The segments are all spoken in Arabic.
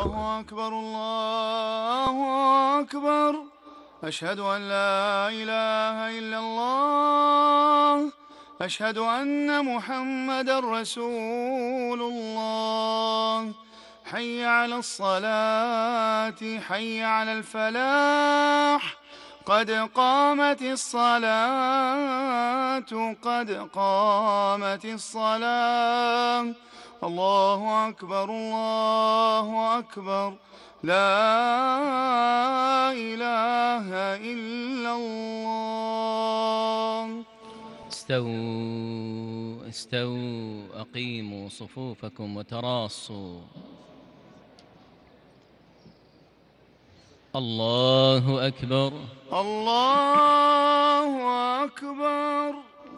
الله أكبر الله أكبر. أشهد أن لا إله إلا الله. أشهد أن محمدًا رسول الله. حي على الصلاة حي على الفلاح. قد قامت الصلاة قد قامت الصلاة. الله أكبر الله أكبر. لا إله إلا الله. استووا استووا، أقيموا صفوفكم وتراصوا. الله أكبر الله أكبر.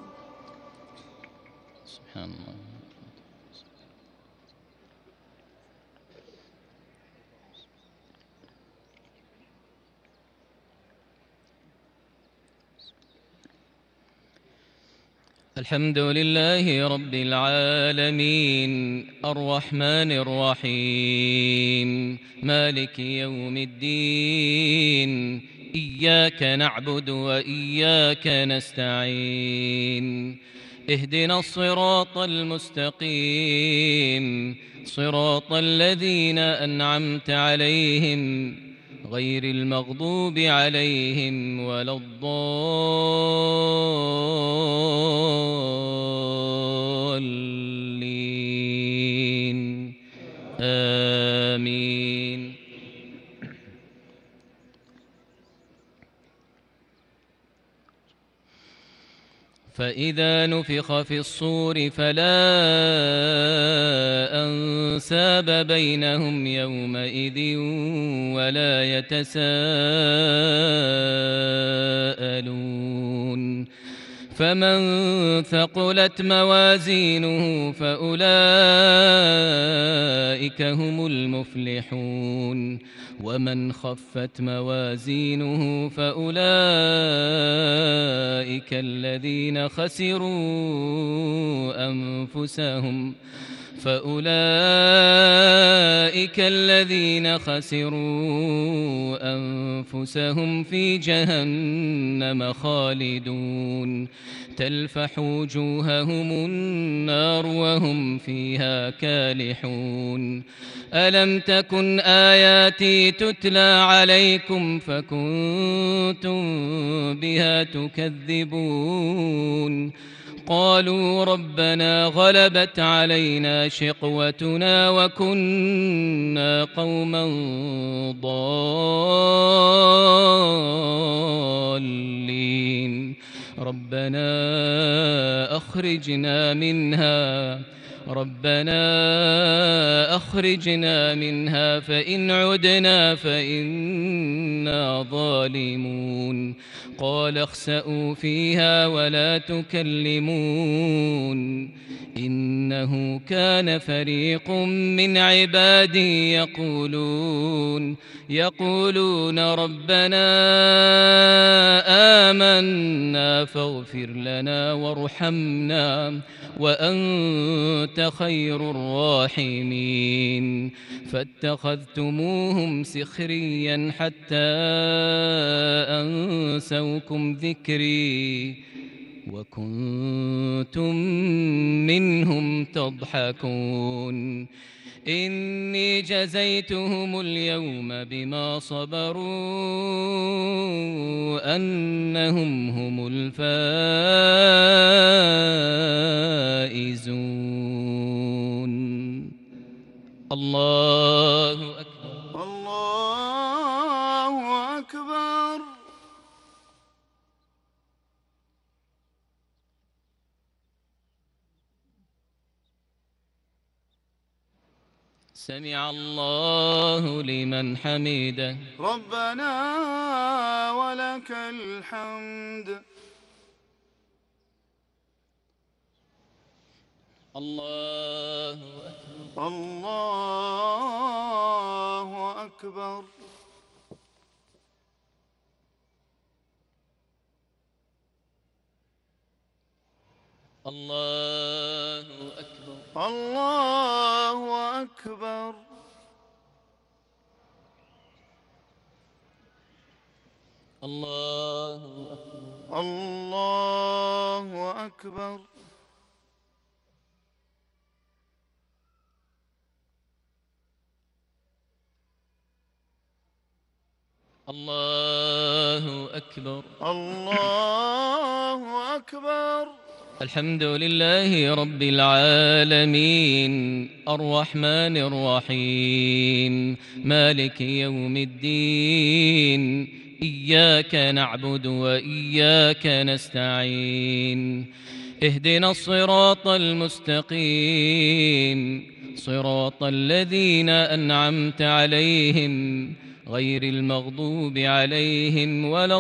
سبحان الله. الحمد لله رب العالمين، الرحمن الرحيم، مالك يوم الدين. إياك نعبد وإياك نستعين. اهدنا الصراط المستقيم، صراط الذين أنعمت عليهم غير المغضوب عليهم ولا الضالين. آمين. فإذا نفخ في الصور فلا أنساب بينهم يومئذ ولا يتساءلون. فمن ثقلت موازينه فأولئك هم المفلحون. ومن خفت موازينه فأولئك الذين خسروا أنفسهم في جهنم خالدون. تلفح وجوههم النار وهم فيها كالحون. ألم تكن آياتي تتلى عليكم فكنتم بها تكذبون. قالوا ربنا غلبت علينا شقوتنا وكنا قوما ضالين. ربنا أخرجنا منها فإن عدنا فإنا ظالمون. قال اخسئوا فيها ولا تكلمون. إنه كان فريق من عبادي يقولون ربنا آمنا فاغفر لنا وارحمنا وأنت خير الراحمين. فاتخذتموهم سخريا حتى أنسوكم ذكري وكنتم منهم تضحكون. إني جزيتهم اليوم بما صبروا أنهم هم الفائزون. الله أكبر الله أكبر. سمع الله لمن حمده. ربنا ولك الحمد. الله أكبر الله أكبر. الله أكبر الله أكبر. الله أكبر. الله أكبر. الله أكبر. الله أكبر. الحمد لله رب العالمين الرحمن الرحيم مالك يوم الدين إياك نعبد وإياك نستعين اهدنا الصراط المستقيم صراط الذين أنعمت عليهم غير المغضوب عليهم ولا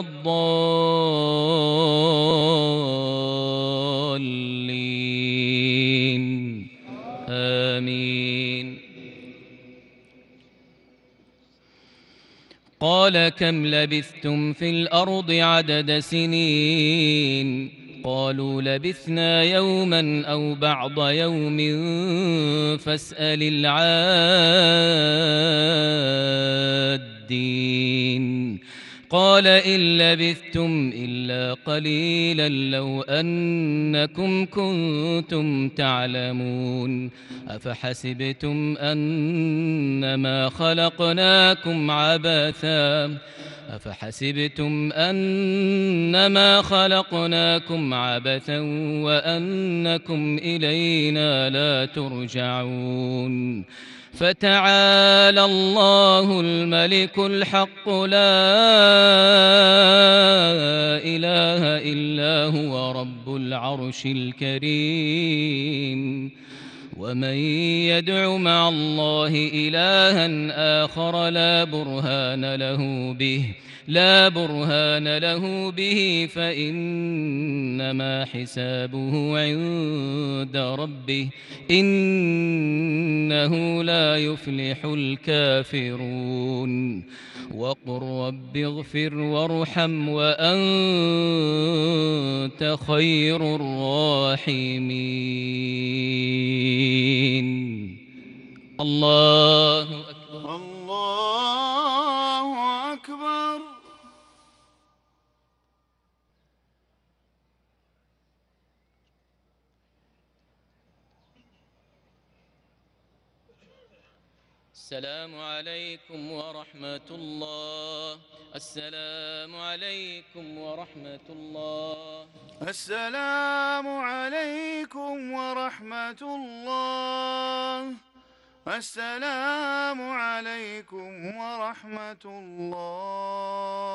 الضالين آمين. قال كم لبثتم في الأرض عدد سنين قالوا لبثنا يوما أو بعض يوم فاسأل العادين قال إن لبثتم إلا قليلا لو أنكم كنتم تعلمون أفحسبتم أنما خلقناكم عبثا وأنكم إلينا لا ترجعون فتعالى الله الملك الحق لا إله إلا هو رب العرش الكريم ومن يدع مع الله إلها آخر لا برهان له به فإنما حسابه عند ربه إنه لا يفلح الكافرون وقل رب اغفر وارحم وأنت خير الراحمين. الله أكبر. الله أكبر. السلام عليكم ورحمة الله. السلام عليكم ورحمة الله. السلام عليكم ورحمة الله. السلام عليكم ورحمة الله.